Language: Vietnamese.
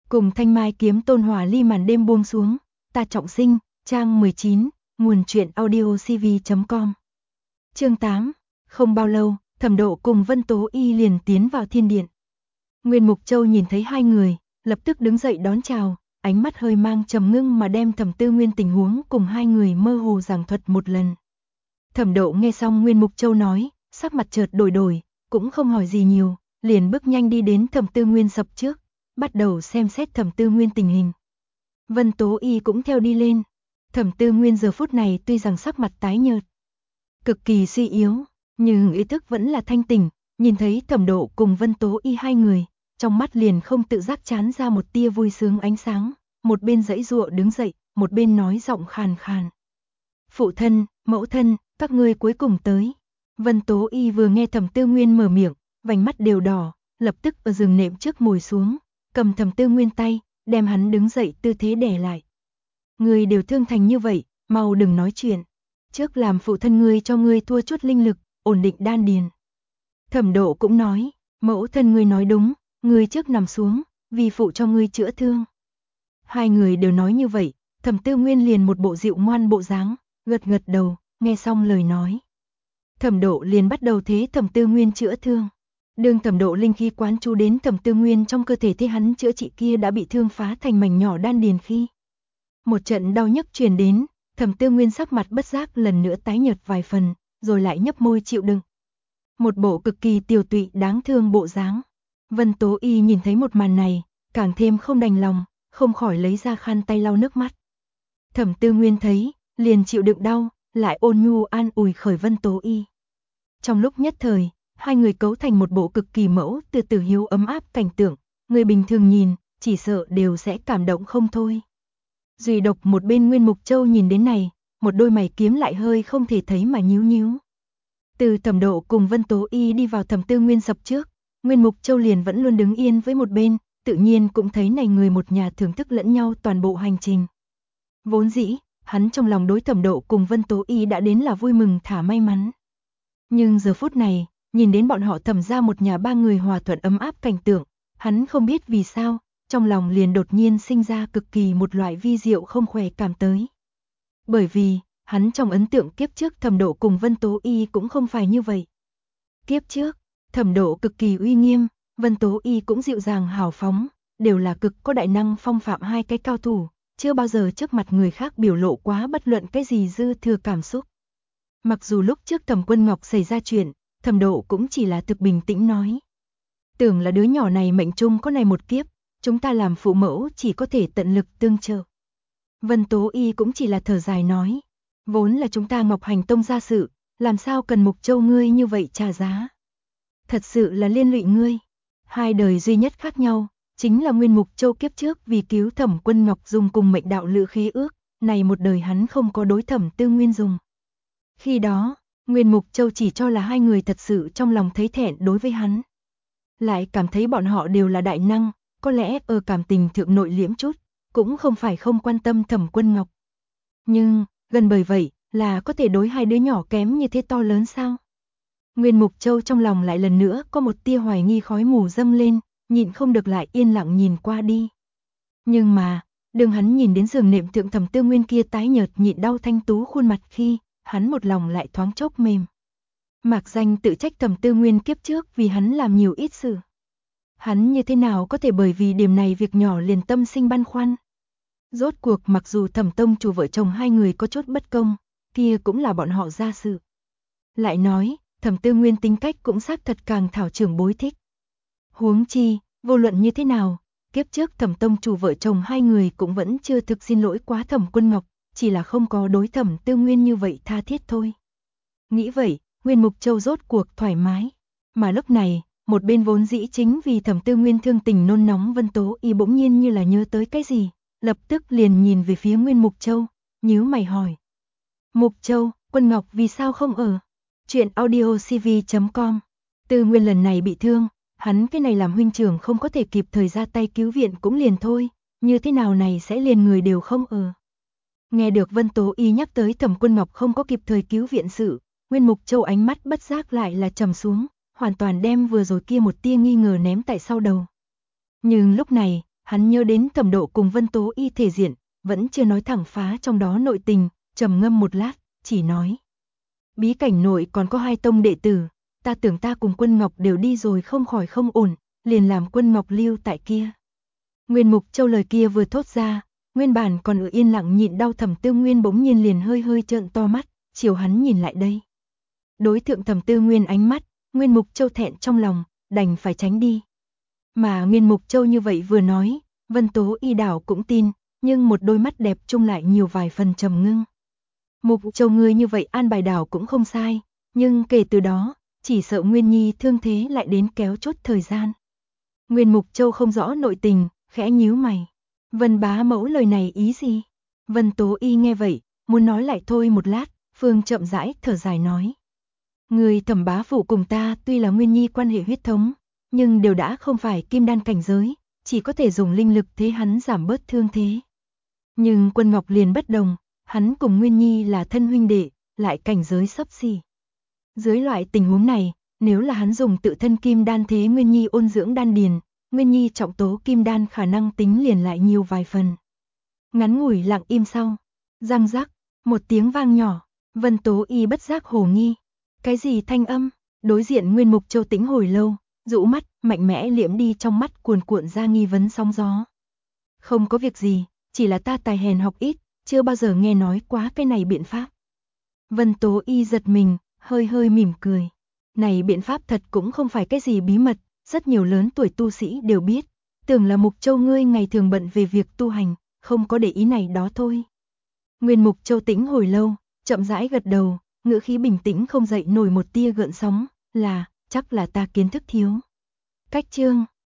Cùng Thanh Mai Kiếm Tôn Hỏa Ly màn đêm buông xuống, ta trọng sinh, trang 19, nguồn truyện audio cv.com. Chương 8, không bao lâu, Thẩm Độ cùng Vân Tố Y liền tiến vào thiên điện. Nguyên Mục Châu nhìn thấy hai người, lập tức đứng dậy đón chào, ánh mắt hơi mang trầm ngưng mà đem Thẩm Tư Nguyên tình huống cùng hai người mơ hồ giảng thuật một lần. Thẩm Độ nghe xong Nguyên Mục Châu nói, sắc mặt chợt đổi, cũng không hỏi gì nhiều, liền bước nhanh đi đến Thẩm Tư Nguyên sập trước, bắt đầu xem xét Thẩm Tư Nguyên tình hình. Vân Tố Y cũng theo đi lên. Thẩm Tư Nguyên giờ phút này tuy rằng sắc mặt tái nhợt, cực kỳ suy yếu, nhưng ý thức vẫn là thanh tỉnh, nhìn thấy Thẩm Độ cùng Vân Tố Y hai người, trong mắt liền không tự giác tràn ra một tia vui sướng ánh sáng, một bên giãy giụa đứng dậy, một bên nói giọng khàn khàn. Phụ thân, mẫu thân, các ngươi cuối cùng tới. Vân Tố Y vừa nghe Thẩm Tư Nguyên mở miệng, vành mắt đều đỏ, lập tức ở giường nệm trước ngồi xuống, cầm Thẩm Tư Nguyên tay, đem hắn đứng dậy tư thế đè lại. Ngươi đều thương thành như vậy, mau đừng nói chuyện. Trước làm phụ thân ngươi cho ngươi thua chút linh lực, ổn định đan điền. Thẩm Độ cũng nói, mẫu thân ngươi nói đúng, ngươi trước nằm xuống, vì phụ cho ngươi chữa thương. Hai người đều nói như vậy, Thẩm Tư Nguyên liền một bộ dịu ngoan bộ dáng, gật đầu, nghe xong lời nói. Thẩm Độ liền bắt đầu thế Thẩm Tư Nguyên chữa thương. Đương Thẩm Độ linh khí quán chú đến Thẩm Tư Nguyên trong cơ thể thế hắn chữa trị kia đã bị thương phá thành mảnh nhỏ đan điền khi. Một trận đau nhức truyền đến, Thẩm Tư Nguyên sắc mặt bất giác lần nữa tái nhợt vài phần, rồi lại nhấp môi chịu đựng. Một bộ cực kỳ tiều tụy đáng thương bộ dáng. Vân Tố Y nhìn thấy một màn này, càng thêm không đành lòng, không khỏi lấy ra khăn tay lau nước mắt. Thẩm Tư Nguyên thấy, liền chịu đựng đau, lại ôn nhu an ủi khởi Vân Tố Y. Trong lúc nhất thời, hai người cấu thành một bộ cực kỳ mẫu từ tử hiếu ấm áp cảnh tượng, người bình thường nhìn, chỉ sợ đều sẽ cảm động không thôi. Duy độc một bên Nguyên Mục Châu nhìn đến này, một đôi mày kiếm lại hơi không thể thấy mà nhíu. Từ Thẩm Độ cùng Vân Tố Y đi vào Thẩm Tư Nguyên sập trước, Nguyên Mục Châu liền vẫn luôn đứng yên với một bên, tự nhiên cũng thấy này người một nhà thưởng thức lẫn nhau toàn bộ hành trình. Vốn dĩ, hắn trong lòng đối Thẩm Độ cùng Vân Tố Y đã đến là vui mừng thả may mắn. Nhưng giờ phút này, nhìn đến bọn họ Thẩm ra một nhà ba người hòa thuận ấm áp cảnh tượng, hắn không biết vì sao, trong lòng liền đột nhiên sinh ra cực kỳ một loại vi diệu không khỏe cảm tới. Bởi vì, hắn trong ấn tượng kiếp trước Thẩm Độ cùng Vân Tố Y cũng không phải như vậy. Kiếp trước, Thẩm Độ cực kỳ uy nghiêm, Vân Tố Y cũng dịu dàng hào phóng, đều là cực có đại năng phong phạm hai cái cao thủ, chưa bao giờ trước mặt người khác biểu lộ quá bất luận cái gì dư thừa cảm xúc. Mặc dù lúc trước Thẩm Quân Ngọc xảy ra chuyện, Thẩm Độ cũng chỉ là thực bình tĩnh nói. Tưởng là đứa nhỏ này mệnh chung có này một kiếp, chúng ta làm phụ mẫu chỉ có thể tận lực tương trợ. Vân Tố Y cũng chỉ là thở dài nói, vốn là chúng ta Ngọc Hành Tông ra sự, làm sao cần Mục Châu ngươi như vậy trả giá. Thật sự là liên lụy ngươi. Hai đời duy nhất khác nhau, chính là Nguyên Mục Châu kiếp trước vì cứu Thẩm Quân Ngọc dùng cùng mệnh đạo lữ khí ước, này một đời hắn không có đối Thẩm Tư Nguyên dùng. Khi đó, Nguyên Mục Châu chỉ cho là hai người thật sự trong lòng thấy thẹn đối với hắn. Lại cảm thấy bọn họ đều là đại năng, có lẽ ở cảm tình thượng nội liễm chút, cũng không phải không quan tâm Thẩm Quân Ngọc. Nhưng, gần bởi vậy, là có thể đối hai đứa nhỏ kém như thế to lớn sao? Nguyên Mục Châu trong lòng lại lần nữa có một tia hoài nghi khói mù dâng lên, nhịn không được lại yên lặng nhìn qua đi. Nhưng mà, đừng hắn nhìn đến giường nệm thượng Thẩm Tư Nguyên kia tái nhợt nhịn đau thanh tú khuôn mặt khi, hắn một lòng lại thoáng chốc mềm. Mạc Danh tự trách Thẩm Tư Nguyên kiếp trước vì hắn làm nhiều ít sự. Hắn như thế nào có thể bởi vì điểm này việc nhỏ liền tâm sinh băn khoăn. Rốt cuộc mặc dù Thẩm tông chủ vợ chồng hai người có chút bất công, kia cũng là bọn họ ra sự. Lại nói, Thẩm Tư Nguyên tính cách cũng xác thật càng thảo trưởng bối thích. Huống chi, vô luận như thế nào, kiếp trước Thẩm tông chủ vợ chồng hai người cũng vẫn chưa thực xin lỗi quá Thẩm Quân Ngọc, chỉ là không có đối Thẩm Tư Nguyên như vậy tha thiết thôi. Nghĩ vậy, Nguyên Mục Châu rốt cuộc thoải mái. Mà lúc này, một bên vốn dĩ chính vì Thẩm Tư Nguyên thương tình nôn nóng Vân Tố Y bỗng nhiên như là nhớ tới cái gì, lập tức liền nhìn về phía Nguyên Mục Châu, nhíu mày hỏi. Mục Châu, Quân Ngọc vì sao không ở? Chuyện audio cv.com. Tư Nguyên lần này bị thương, hắn cái này làm huynh trưởng không có thể kịp thời ra tay cứu viện cũng liền thôi, như thế nào này sẽ liền người đều không ở. Nghe được Vân Tố Y nhắc tới Thẩm Quân Ngọc không có kịp thời cứu viện sự, Nguyên Mục Châu ánh mắt bất giác lại là trầm xuống, hoàn toàn đem vừa rồi kia một tia nghi ngờ ném tại sau đầu. Nhưng lúc này, hắn nhớ đến Thẩm Độ cùng Vân Tố Y thể diện, vẫn chưa nói thẳng phá trong đó nội tình, trầm ngâm một lát, chỉ nói. Bí cảnh nội còn có 2 tông đệ tử, ta tưởng ta cùng Quân Ngọc đều đi rồi không khỏi không ổn, liền làm Quân Ngọc lưu tại kia. Nguyên Mục Châu lời kia vừa thốt ra, nguyên bản còn ở yên lặng nhịn đau Thẩm Tư Nguyên bỗng nhiên liền hơi hơi trợn to mắt, chiều hắn nhìn lại đây. Đối thượng Thẩm Tư Nguyên ánh mắt, Nguyên Mục Châu thẹn trong lòng, đành phải tránh đi. Mà Nguyên Mục Châu như vậy vừa nói, Vân Tố Y đảo cũng tin, nhưng một đôi mắt đẹp chung lại nhiều vài phần trầm ngưng. Mục Châu ngươi như vậy an bài đảo cũng không sai, nhưng kể từ đó, chỉ sợ Nguyên Nhi thương thế lại đến kéo chốt thời gian. Nguyên Mục Châu không rõ nội tình, khẽ nhíu mày. Vân bá mẫu lời này ý gì? Vân Tố Y nghe vậy, muốn nói lại thôi một lát, Phương chậm rãi thở dài nói. Người Thẩm bá phụ cùng ta tuy là Nguyên Nhi quan hệ huyết thống, nhưng đều đã không phải kim đan cảnh giới, chỉ có thể dùng linh lực thế hắn giảm bớt thương thế. Nhưng Quân Ngọc liền bất đồng, hắn cùng Nguyên Nhi là thân huynh đệ, lại cảnh giới xấp xỉ. Dưới loại tình huống này, nếu là hắn dùng tự thân kim đan thế Nguyên Nhi ôn dưỡng đan điền, Nguyên Nhi trọng tố kim đan khả năng tính liền lại nhiều vài phần. Ngắn ngủi lặng im sau, răng rắc, một tiếng vang nhỏ, Vân Tố Y bất giác hồ nghi. Cái gì thanh âm? Đối diện Nguyên Mục Châu tĩnh hồi lâu, rũ mắt, mạnh mẽ liễm đi trong mắt cuồn cuộn ra nghi vấn sóng gió. Không có việc gì, chỉ là ta tài hèn học ít, chưa bao giờ nghe nói quá cái này biện pháp. Vân Tố Y giật mình, hơi hơi mỉm cười. Này biện pháp thật cũng không phải cái gì bí mật, rất nhiều lớn tuổi tu sĩ đều biết. Tưởng là Mục Châu ngươi ngày thường bận về việc tu hành, không có để ý này đó thôi. Nguyên Mục Châu tĩnh hồi lâu, chậm rãi gật đầu, ngữ khí bình tĩnh không dậy nổi một tia gợn sóng, chắc là ta kiến thức thiếu. Cách chương